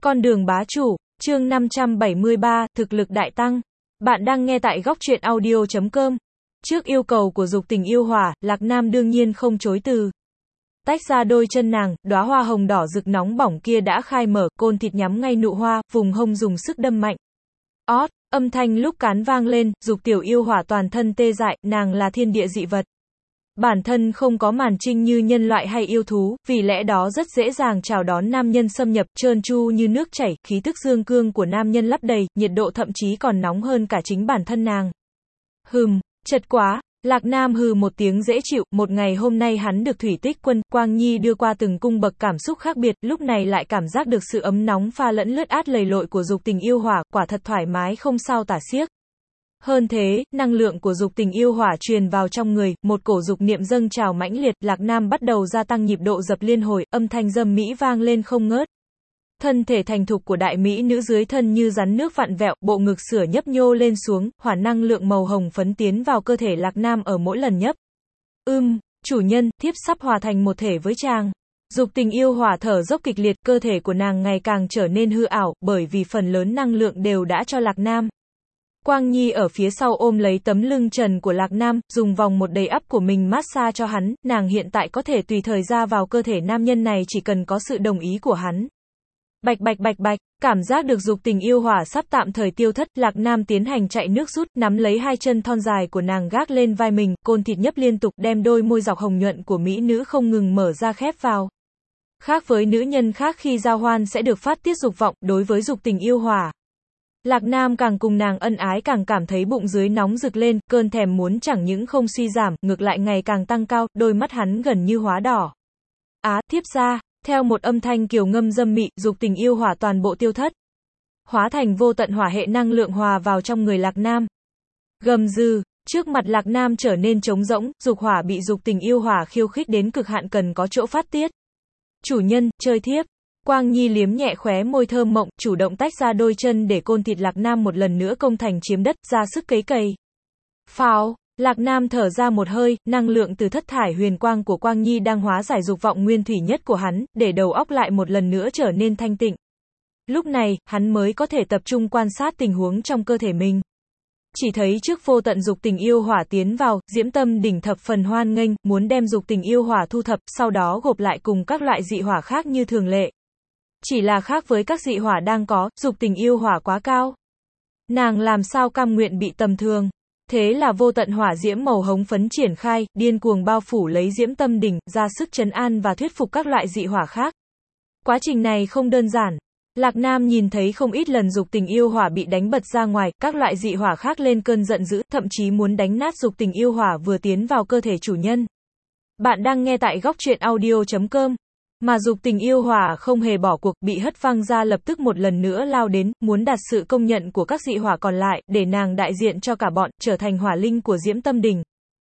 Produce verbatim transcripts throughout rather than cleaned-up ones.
Con đường bá chủ, chương năm trăm bảy mươi ba, thực lực đại tăng. Bạn đang nghe tại góc truyện audio chấm com. Trước yêu cầu của dục tình yêu hỏa, Lạc Nam đương nhiên không chối từ. Tách ra đôi chân nàng, đóa hoa hồng đỏ rực nóng bỏng kia đã khai mở, côn thịt nhắm ngay nụ hoa, vùng hông dùng sức đâm mạnh. Ót, âm thanh lúc cán vang lên, dục tiểu yêu hỏa toàn thân tê dại, nàng là thiên địa dị vật. Bản thân không có màn trinh như nhân loại hay yêu thú, vì lẽ đó rất dễ dàng chào đón nam nhân xâm nhập, trơn tru như nước chảy, khí tức dương cương của nam nhân lấp đầy, nhiệt độ thậm chí còn nóng hơn cả chính bản thân nàng. Hừm, chật quá, Lạc Nam hừ một tiếng dễ chịu, một ngày hôm nay hắn được Thủy Tích Quân, Quang Nhi đưa qua từng cung bậc cảm xúc khác biệt, lúc này lại cảm giác được sự ấm nóng pha lẫn lướt át lầy lội của dục tình yêu hỏa, quả thật thoải mái không sao tả xiếc. Hơn thế, năng lượng của dục tình yêu hỏa truyền vào trong người, một cổ dục niệm dâng trào mãnh liệt, Lạc Nam bắt đầu gia tăng nhịp độ dập liên hồi, âm thanh dâm mỹ vang lên không ngớt. Thân thể thành thục của đại mỹ nữ dưới thân như rắn nước vặn vẹo, bộ ngực sửa nhấp nhô lên xuống, hỏa năng lượng màu hồng phấn tiến vào cơ thể Lạc Nam ở mỗi lần nhấp. Ưm, chủ nhân, thiếp sắp hòa thành một thể với chàng. Dục tình yêu hỏa thở dốc kịch liệt, cơ thể của nàng ngày càng trở nên hư ảo, bởi vì phần lớn năng lượng đều đã cho Lạc Nam. Quang Nhi ở phía sau ôm lấy tấm lưng trần của Lạc Nam, dùng vòng một đầy ắp của mình massage cho hắn, nàng hiện tại có thể tùy thời ra vào cơ thể nam nhân này chỉ cần có sự đồng ý của hắn. Bạch bạch bạch bạch, cảm giác được dục tình yêu hỏa sắp tạm thời tiêu thất, Lạc Nam tiến hành chạy nước rút, nắm lấy hai chân thon dài của nàng gác lên vai mình, côn thịt nhấp liên tục, đem đôi môi dọc hồng nhuận của mỹ nữ không ngừng mở ra khép vào. Khác với nữ nhân khác khi giao hoan sẽ được phát tiết dục vọng, đối với dục tình yêu hỏa, Lạc Nam càng cùng nàng ân ái càng cảm thấy bụng dưới nóng rực lên, cơn thèm muốn chẳng những không suy giảm, ngược lại ngày càng tăng cao, đôi mắt hắn gần như hóa đỏ. Á, thiếp ra, theo một âm thanh kiều ngâm dâm mị, dục tình yêu hỏa toàn bộ tiêu thất. Hóa thành vô tận hỏa hệ năng lượng hòa vào trong người Lạc Nam. Gầm dừ, trước mặt Lạc Nam trở nên trống rỗng, dục hỏa bị dục tình yêu hỏa khiêu khích đến cực hạn cần có chỗ phát tiết. Chủ nhân, chơi thiếp. Quang Nhi liếm nhẹ khóe môi thơm mộng, chủ động tách ra đôi chân để côn thịt Lạc Nam một lần nữa công thành chiếm đất, ra sức cấy cày. Pháo, Lạc Nam thở ra một hơi, năng lượng từ thất thải huyền quang của Quang Nhi đang hóa giải dục vọng nguyên thủy nhất của hắn, để đầu óc lại một lần nữa trở nên thanh tịnh. Lúc này, hắn mới có thể tập trung quan sát tình huống trong cơ thể mình. Chỉ thấy trước vô tận dục tình yêu hỏa tiến vào, Diễm Tâm đỉnh thập phần hoan nghênh, muốn đem dục tình yêu hỏa thu thập, sau đó gộp lại cùng các loại dị hỏa khác như thường lệ. Chỉ là khác với các dị hỏa đang có, dục tình yêu hỏa quá cao. Nàng làm sao cam nguyện bị tầm thường. Thế là vô tận hỏa diễm màu hồng phấn triển khai, điên cuồng bao phủ lấy Diễm Tâm đỉnh, ra sức trấn an và thuyết phục các loại dị hỏa khác. Quá trình này không đơn giản. Lạc Nam nhìn thấy không ít lần dục tình yêu hỏa bị đánh bật ra ngoài, các loại dị hỏa khác lên cơn giận dữ, thậm chí muốn đánh nát dục tình yêu hỏa vừa tiến vào cơ thể chủ nhân. Bạn đang nghe tại góc truyện audio chấm com. Mà dục tình yêu hỏa không hề bỏ cuộc, bị hất văng ra lập tức một lần nữa lao đến, muốn đạt sự công nhận của các dị hỏa còn lại, để nàng đại diện cho cả bọn, trở thành hỏa linh của Diễm Tâm đỉnh.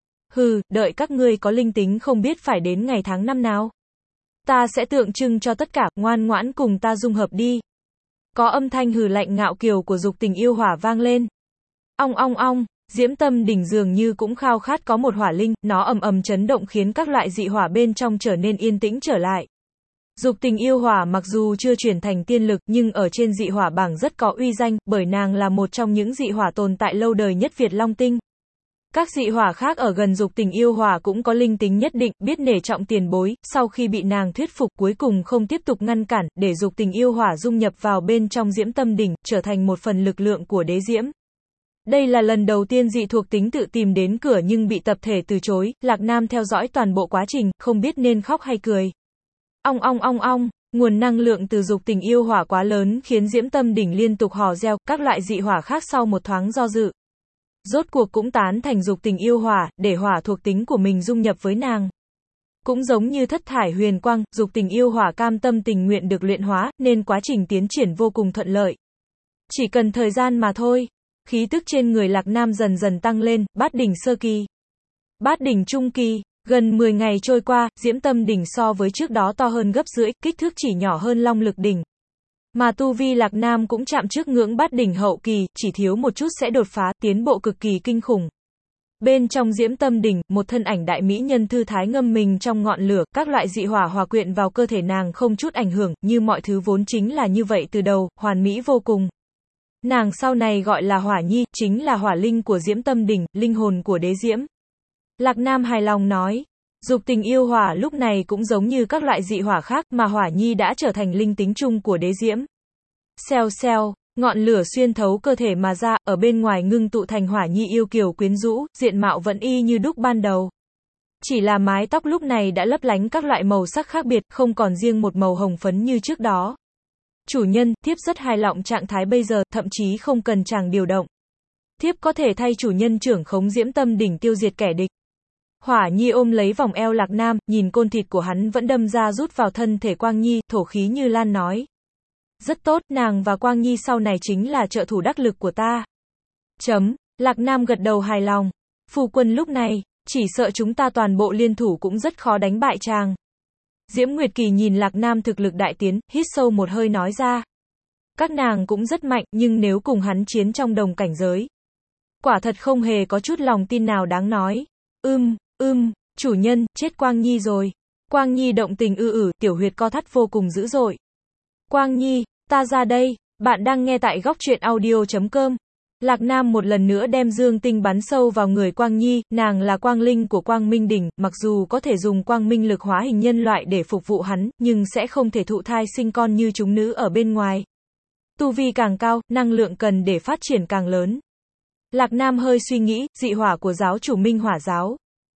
Hừ, đợi các ngươi có linh tính không biết phải đến ngày tháng năm nào. Ta sẽ tượng trưng cho tất cả, ngoan ngoãn cùng ta dung hợp đi. Có âm thanh hừ lạnh ngạo kiều của dục tình yêu hỏa vang lên. Ong ong ong, Diễm Tâm đỉnh dường như cũng khao khát có một hỏa linh, nó ầm ầm chấn động khiến các loại dị hỏa bên trong trở nên yên tĩnh trở lại. Dục tình yêu hỏa mặc dù chưa chuyển thành tiên lực nhưng ở trên dị hỏa bảng rất có uy danh, bởi nàng là một trong những dị hỏa tồn tại lâu đời nhất Việt Long Tinh. Các dị hỏa khác ở gần dục tình yêu hỏa cũng có linh tính nhất định, biết nể trọng tiền bối, sau khi bị nàng thuyết phục cuối cùng không tiếp tục ngăn cản, để dục tình yêu hỏa dung nhập vào bên trong Diễm Tâm đỉnh, trở thành một phần lực lượng của đế diễm. Đây là lần đầu tiên dị thuộc tính tự tìm đến cửa nhưng bị tập thể từ chối, Lạc Nam theo dõi toàn bộ quá trình, không biết nên khóc hay cười. Ong ong ong ong, nguồn năng lượng từ dục tình yêu hỏa quá lớn khiến Diễm Tâm đỉnh liên tục hò reo, các loại dị hỏa khác sau một thoáng do dự. Rốt cuộc cũng tán thành dục tình yêu hỏa, để hỏa thuộc tính của mình dung nhập với nàng. Cũng giống như thất thải huyền quang, dục tình yêu hỏa cam tâm tình nguyện được luyện hóa, nên quá trình tiến triển vô cùng thuận lợi. Chỉ cần thời gian mà thôi. Khí tức trên người Lạc Nam dần dần tăng lên, bát đỉnh sơ kỳ, bát đỉnh trung kỳ. Gần mười ngày trôi qua, Diễm Tâm đỉnh so với trước đó to hơn gấp rưỡi, kích thước chỉ nhỏ hơn Long Lực đỉnh. Mà tu vi Lạc Nam cũng chạm trước ngưỡng bát đỉnh hậu kỳ, chỉ thiếu một chút sẽ đột phá, tiến bộ cực kỳ kinh khủng. Bên trong Diễm Tâm Đỉnh, một thân ảnh đại mỹ nhân thư thái ngâm mình trong ngọn lửa, các loại dị hỏa hòa quyện vào cơ thể nàng không chút ảnh hưởng, như mọi thứ vốn chính là như vậy từ đầu, hoàn mỹ vô cùng. Nàng sau này gọi là Hỏa Nhi, chính là hỏa linh của Diễm Tâm Đỉnh, linh hồn của đế diễm. Lạc Nam hài lòng nói, dục tình yêu hỏa lúc này cũng giống như các loại dị hỏa khác mà Hỏa Nhi đã trở thành linh tính chung của đế diễm. Xèo xèo, ngọn lửa xuyên thấu cơ thể mà ra, ở bên ngoài ngưng tụ thành Hỏa Nhi yêu kiều quyến rũ, diện mạo vẫn y như đúc ban đầu. Chỉ là mái tóc lúc này đã lấp lánh các loại màu sắc khác biệt, không còn riêng một màu hồng phấn như trước đó. Chủ nhân, thiếp rất hài lòng trạng thái bây giờ, thậm chí không cần chàng điều động. Thiếp có thể thay chủ nhân trưởng khống Diễm Tâm Đỉnh tiêu diệt kẻ địch. Hỏa Nhi ôm lấy vòng eo Lạc Nam, nhìn côn thịt của hắn vẫn đâm ra rút vào thân thể Quang Nhi, thổ khí như lan nói. Rất tốt, nàng và Quang Nhi sau này chính là trợ thủ đắc lực của ta. Chấm, Lạc Nam gật đầu hài lòng. Phu quân lúc này, chỉ sợ chúng ta toàn bộ liên thủ cũng rất khó đánh bại chàng. Diễm Nguyệt Kỳ nhìn Lạc Nam thực lực đại tiến, hít sâu một hơi nói ra. Các nàng cũng rất mạnh, nhưng nếu cùng hắn chiến trong đồng cảnh giới, quả thật không hề có chút lòng tin nào đáng nói. Ưm, ưm, chủ nhân, chết Quang Nhi rồi. Quang Nhi động tình ư ử, tiểu huyệt co thắt vô cùng dữ dội. Quang Nhi, ta ra đây, bạn đang nghe tại góc truyện audio chấm com. Lạc Nam một lần nữa đem dương tinh bắn sâu vào người Quang Nhi, nàng là quang linh của Quang Minh Đỉnh, mặc dù có thể dùng quang minh lực hóa hình nhân loại để phục vụ hắn, nhưng sẽ không thể thụ thai sinh con như chúng nữ ở bên ngoài. Tu vi càng cao, năng lượng cần để phát triển càng lớn. Lạc Nam hơi suy nghĩ, dị hỏa của giáo chủ Minh Hỏa giáo.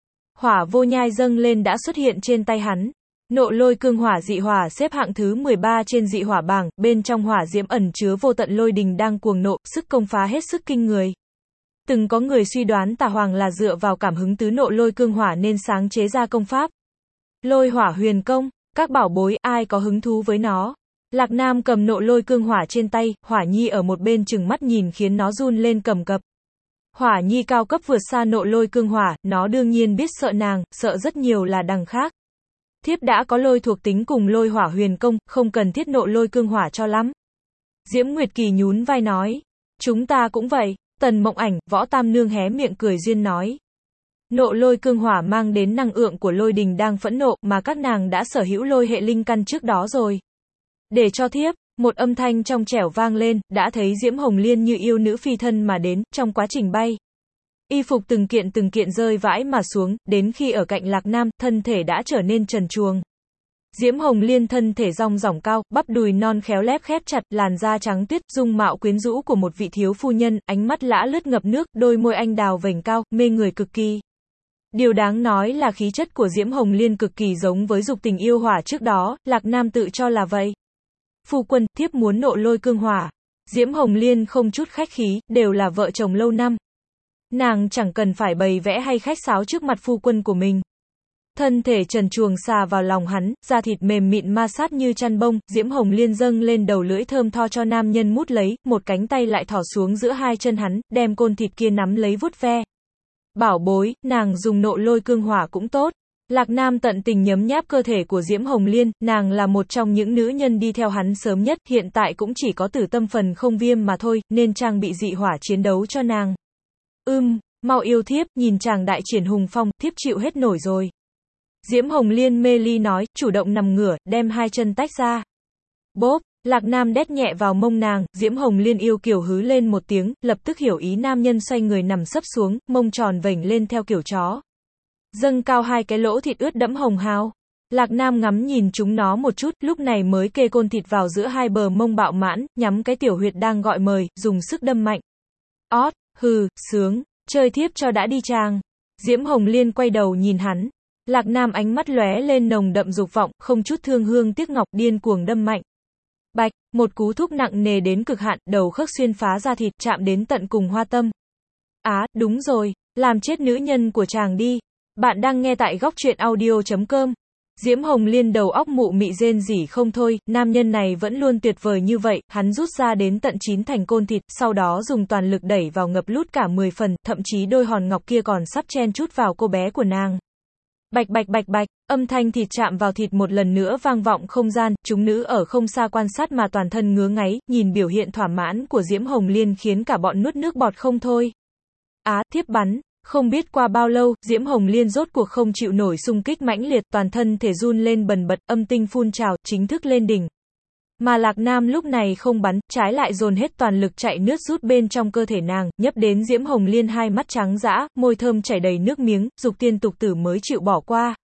Hỏa vô nhai dâng lên đã xuất hiện trên tay hắn. Nộ lôi cương hỏa dị hỏa xếp hạng thứ mười ba trên dị hỏa bảng, bên trong hỏa diễm ẩn chứa vô tận lôi đình đang cuồng nộ, sức công phá hết sức kinh người. Từng có người suy đoán Tà Hoàng là dựa vào cảm hứng tứ nộ lôi cương hỏa nên sáng chế ra công pháp Lôi Hỏa Huyền Công, các bảo bối, ai có hứng thú với nó. Lạc Nam cầm nộ lôi cương hỏa trên tay, Hỏa Nhi ở một bên chừng mắt nhìn khiến nó run lên cầm cập. Hỏa Nhi cao cấp vượt xa nộ lôi cương hỏa, nó đương nhiên biết sợ nàng, sợ rất nhiều là đằng khác. Thiếp đã có lôi thuộc tính cùng Lôi Hỏa Huyền Công, không cần thiết nộ lôi cương hỏa cho lắm. Diễm Nguyệt Kỳ nhún vai nói. Chúng ta cũng vậy. Tần Mộng Ảnh, Võ Tam Nương hé miệng cười duyên nói. Nộ lôi cương hỏa mang đến năng lượng của lôi đình đang phẫn nộ, mà các nàng đã sở hữu lôi hệ linh căn trước đó rồi. Để cho thiếp, một âm thanh trong trẻo vang lên, đã thấy Diễm Hồng Liên như yêu nữ phi thân mà đến, trong quá trình bay. Y phục từng kiện từng kiện rơi vãi mà xuống, đến khi ở cạnh Lạc Nam, thân thể đã trở nên trần truồng. Diễm Hồng Liên thân thể rong ròng cao, bắp đùi non khéo lép khép chặt, làn da trắng tuyết, dung mạo quyến rũ của một vị thiếu phu nhân, ánh mắt lã lướt ngập nước, đôi môi anh đào vểnh cao, mê người cực kỳ. Điều đáng nói là khí chất của Diễm Hồng Liên cực kỳ giống với dục tình yêu hỏa trước đó, Lạc Nam tự cho là vậy. Phu quân, thiếp muốn nộ lôi cương hỏa. Diễm Hồng Liên không chút khách khí, đều là vợ chồng lâu năm. Nàng chẳng cần phải bày vẽ hay khách sáo trước mặt phu quân của mình. Thân thể trần truồng xà vào lòng hắn, da thịt mềm mịn ma sát như chăn bông, Diễm Hồng Liên dâng lên đầu lưỡi thơm tho cho nam nhân mút lấy, một cánh tay lại thỏ xuống giữa hai chân hắn, đem côn thịt kia nắm lấy vuốt ve. Bảo bối, nàng dùng nộ lôi cương hỏa cũng tốt. Lạc Nam tận tình nhấm nháp cơ thể của Diễm Hồng Liên, nàng là một trong những nữ nhân đi theo hắn sớm nhất, hiện tại cũng chỉ có tử tâm phần không viêm mà thôi, nên trang bị dị hỏa chiến đấu cho nàng. Ưm, mau yêu thiếp, nhìn chàng đại triển hùng phong, thiếp chịu hết nổi rồi. Diễm Hồng Liên mê ly nói, chủ động nằm ngửa, đem hai chân tách ra. Bốp, Lạc Nam đét nhẹ vào mông nàng, Diễm Hồng Liên yêu kiều hứ lên một tiếng, lập tức hiểu ý nam nhân xoay người nằm sấp xuống, mông tròn vểnh lên theo kiểu chó. Dâng cao hai cái lỗ thịt ướt đẫm hồng hào. Lạc Nam ngắm nhìn chúng nó một chút, lúc này mới kê côn thịt vào giữa hai bờ mông bạo mãn, nhắm cái tiểu huyệt đang gọi mời, dùng sức đâm mạnh. Ót, hừ, sướng, chơi thiếp cho đã đi chàng. Diễm Hồng Liên quay đầu nhìn hắn. Lạc Nam ánh mắt lóe lên nồng đậm dục vọng, không chút thương hương tiếc ngọc, điên cuồng đâm mạnh. Bạch, một cú thúc nặng nề đến cực hạn, đầu khớp xuyên phá ra thịt, chạm đến tận cùng hoa tâm. Á, à, đúng rồi, làm chết nữ nhân của chàng đi. Bạn đang nghe tại góc truyện audio chấm com. Diễm Hồng Liên đầu óc mụ mị rên rỉ không thôi, nam nhân này vẫn luôn tuyệt vời như vậy, hắn rút ra đến tận chín thành côn thịt, sau đó dùng toàn lực đẩy vào ngập lút cả mười phần, thậm chí đôi hòn ngọc kia còn sắp chen chút vào cô bé của nàng. Bạch bạch bạch bạch, âm thanh thịt chạm vào thịt một lần nữa vang vọng không gian, chúng nữ ở không xa quan sát mà toàn thân ngứa ngáy, nhìn biểu hiện thỏa mãn của Diễm Hồng Liên khiến cả bọn nuốt nước bọt không thôi. Á, thiếp bắn. Không biết qua bao lâu, Diễm Hồng Liên rốt cuộc không chịu nổi xung kích mãnh liệt, toàn thân thể run lên bần bật, âm tinh phun trào, chính thức lên đỉnh. Mà Lạc Nam lúc này không bắn, trái lại dồn hết toàn lực chạy nước rút bên trong cơ thể nàng, nhấp đến Diễm Hồng Liên hai mắt trắng dã, môi thơm chảy đầy nước miếng, dục tiên tục tử mới chịu bỏ qua.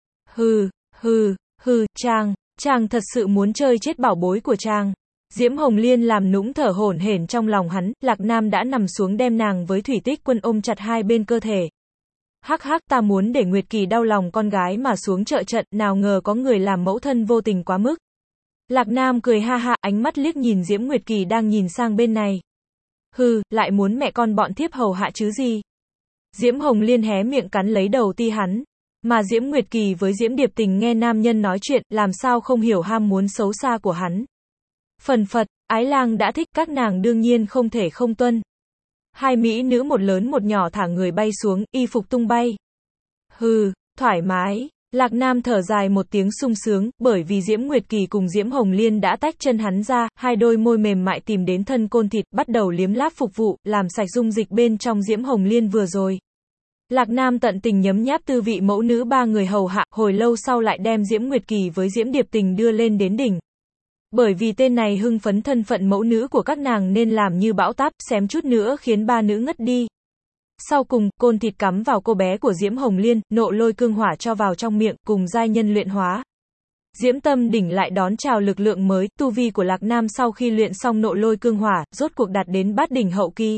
Hừ, hừ, hừ, chàng, chàng thật sự muốn chơi chết bảo bối của chàng. Diễm Hồng Liên làm nũng thở hổn hển trong lòng hắn, Lạc Nam đã nằm xuống đem nàng với Thủy Tích Quân ôm chặt hai bên cơ thể. Hắc hắc, ta muốn để Nguyệt Kỳ đau lòng con gái mà xuống trợ trận, nào ngờ có người làm mẫu thân vô tình quá mức. Lạc Nam cười ha ha, ánh mắt liếc nhìn Diễm Nguyệt Kỳ đang nhìn sang bên này. Hừ, lại muốn mẹ con bọn thiếp hầu hạ chứ gì. Diễm Hồng Liên hé miệng cắn lấy đầu ti hắn. Mà Diễm Nguyệt Kỳ với Diễm Điệp Tình nghe nam nhân nói chuyện, làm sao không hiểu ham muốn xấu xa của hắn. Phần phật, ái lang đã thích, các nàng đương nhiên không thể không tuân. Hai mỹ nữ một lớn một nhỏ thả người bay xuống, y phục tung bay. Hừ, thoải mái. Lạc Nam thở dài một tiếng sung sướng, bởi vì Diễm Nguyệt Kỳ cùng Diễm Hồng Liên đã tách chân hắn ra, hai đôi môi mềm mại tìm đến thân côn thịt, bắt đầu liếm láp phục vụ, làm sạch dung dịch bên trong Diễm Hồng Liên vừa rồi. Lạc Nam tận tình nhấm nháp tư vị mẫu nữ ba người hầu hạ, hồi lâu sau lại đem Diễm Nguyệt Kỳ với Diễm Điệp Tình đưa lên đến đỉnh. Bởi vì tên này hưng phấn thân phận mẫu nữ của các nàng nên làm như bão táp, xém chút nữa khiến ba nữ ngất đi. Sau cùng, côn thịt cắm vào cô bé của Diễm Hồng Liên, nộ lôi cương hỏa cho vào trong miệng, cùng giai nhân luyện hóa. Diễm Tâm đỉnh lại đón chào lực lượng mới, tu vi của Lạc Nam sau khi luyện xong nộ lôi cương hỏa, rốt cuộc đạt đến bát đỉnh hậu kỳ.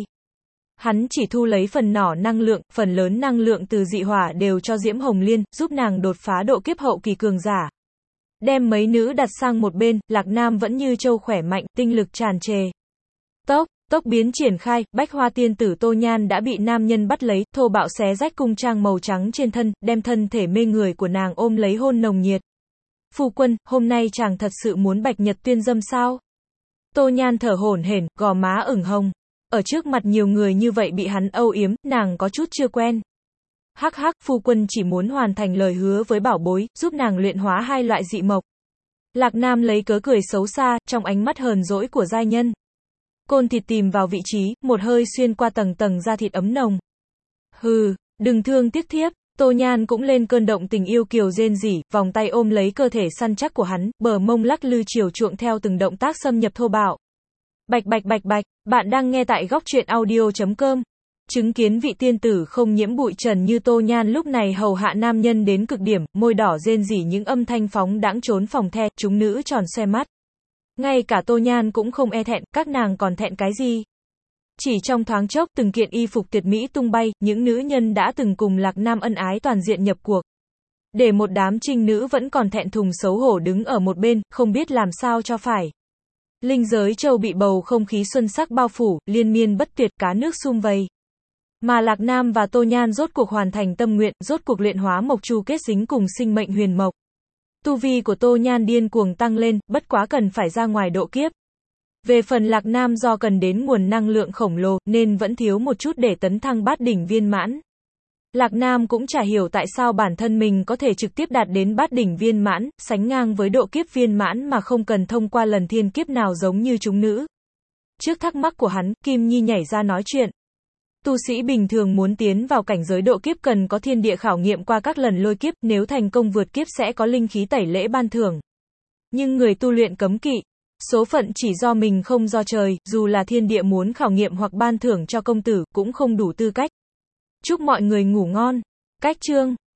Hắn chỉ thu lấy phần nhỏ năng lượng, phần lớn năng lượng từ dị hỏa đều cho Diễm Hồng Liên, giúp nàng đột phá độ kiếp hậu kỳ cường giả. Đem mấy nữ đặt sang một bên, Lạc Nam vẫn như trâu khỏe mạnh, tinh lực tràn trề. Tốc, tốc biến triển khai, Bách Hoa tiên tử Tô Nhan đã bị nam nhân bắt lấy, thô bạo xé rách cung trang màu trắng trên thân, đem thân thể mê người của nàng ôm lấy hôn nồng nhiệt. Phu quân, hôm nay chàng thật sự muốn bạch nhật tuyên dâm sao? Tô Nhan thở hổn hển, gò má ửng hồng. Ở trước mặt nhiều người như vậy bị hắn âu yếm, nàng có chút chưa quen. Hắc hắc, phu quân chỉ muốn hoàn thành lời hứa với bảo bối, giúp nàng luyện hóa hai loại dị mộc. Lạc Nam lấy cớ cười xấu xa, trong ánh mắt hờn dỗi của giai nhân. Côn thịt tìm vào vị trí, một hơi xuyên qua tầng tầng da thịt ấm nồng. Hừ, đừng thương tiếc thiếp. Tô Nhan cũng lên cơn động tình yêu kiều rên rỉ, vòng tay ôm lấy cơ thể săn chắc của hắn, bờ mông lắc lư chiều chuộng theo từng động tác xâm nhập thô bạo. Bạch bạch bạch bạch, bạn đang nghe tại góc truyện audio chấm com. Chứng kiến vị tiên tử không nhiễm bụi trần như Tô Nhan lúc này hầu hạ nam nhân đến cực điểm, môi đỏ rên rỉ những âm thanh phóng đãng trốn phòng the, chúng nữ tròn xoe mắt. Ngay cả Tô Nhan cũng không e thẹn, các nàng còn thẹn cái gì? Chỉ trong thoáng chốc, từng kiện y phục tuyệt mỹ tung bay, những nữ nhân đã từng cùng Lạc Nam ân ái toàn diện nhập cuộc. Để một đám trinh nữ vẫn còn thẹn thùng xấu hổ đứng ở một bên, không biết làm sao cho phải. Linh giới châu bị bầu không khí xuân sắc bao phủ, liên miên bất tuyệt, cá nước sum vầy. Mà Lạc Nam và Tô Nhan rốt cuộc hoàn thành tâm nguyện, rốt cuộc luyện hóa mộc chu kết dính cùng sinh mệnh huyền mộc. Tu vi của Tô Nhan điên cuồng tăng lên, bất quá cần phải ra ngoài độ kiếp. Về phần Lạc Nam do cần đến nguồn năng lượng khổng lồ, nên vẫn thiếu một chút để tấn thăng bát đỉnh viên mãn. Lạc Nam cũng chả hiểu tại sao bản thân mình có thể trực tiếp đạt đến bát đỉnh viên mãn, sánh ngang với độ kiếp viên mãn mà không cần thông qua lần thiên kiếp nào giống như chúng nữ. Trước thắc mắc của hắn, Kim Nhi nhảy ra nói chuyện. Tu sĩ bình thường muốn tiến vào cảnh giới độ kiếp cần có thiên địa khảo nghiệm qua các lần lôi kiếp, nếu thành công vượt kiếp sẽ có linh khí tẩy lễ ban thưởng. Nhưng người tu luyện cấm kỵ. Số phận chỉ do mình không do trời, dù là thiên địa muốn khảo nghiệm hoặc ban thưởng cho công tử, cũng không đủ tư cách. Chúc mọi người ngủ ngon. Cách chương.